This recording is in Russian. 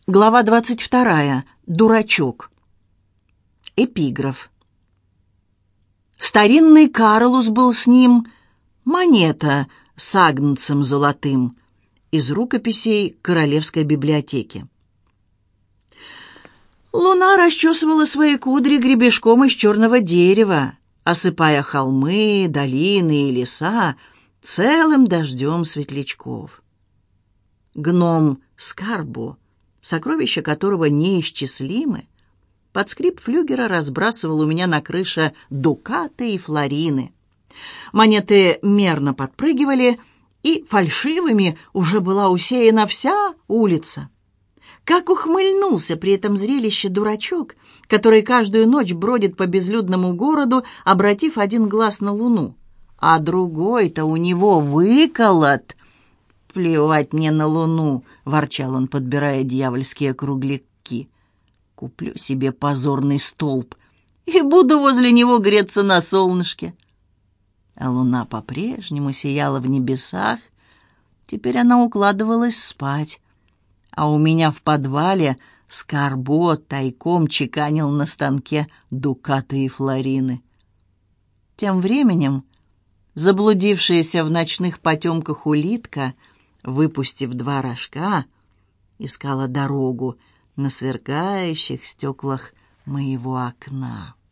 Глава 22. Дурачок. Эпиграф. Старинный Карлус был с ним, монета с агнцем золотым, из рукописей Королевской библиотеки. Луна расчесывала свои кудри гребешком из черного дерева, осыпая холмы, долины и леса целым дождем светлячков. Гном Скарбо, сокровища которого неисчислимы, под скрип флюгера разбрасывал у меня на крыше дукаты и флорины. Монеты мерно подпрыгивали, и фальшивыми уже была усеяна вся улица. Как ухмыльнулся при этом зрелище дурачок, который каждую ночь бродит по безлюдному городу, обратив один глаз на луну, а другой-то у него выколот. «Плевать мне на луну», — ворчал он, подбирая дьявольские кругляки. «Куплю себе позорный столб и буду возле него греться на солнышке». А луна по-прежнему сияла в небесах. Теперь она укладывалась спать, а у меня в подвале Скарбо тайком чеканил на станке дукаты и флорины. Тем временем заблудившаяся в ночных потемках улитка, выпустив 2 рожка, искала дорогу на сверкающих стеклах моего окна.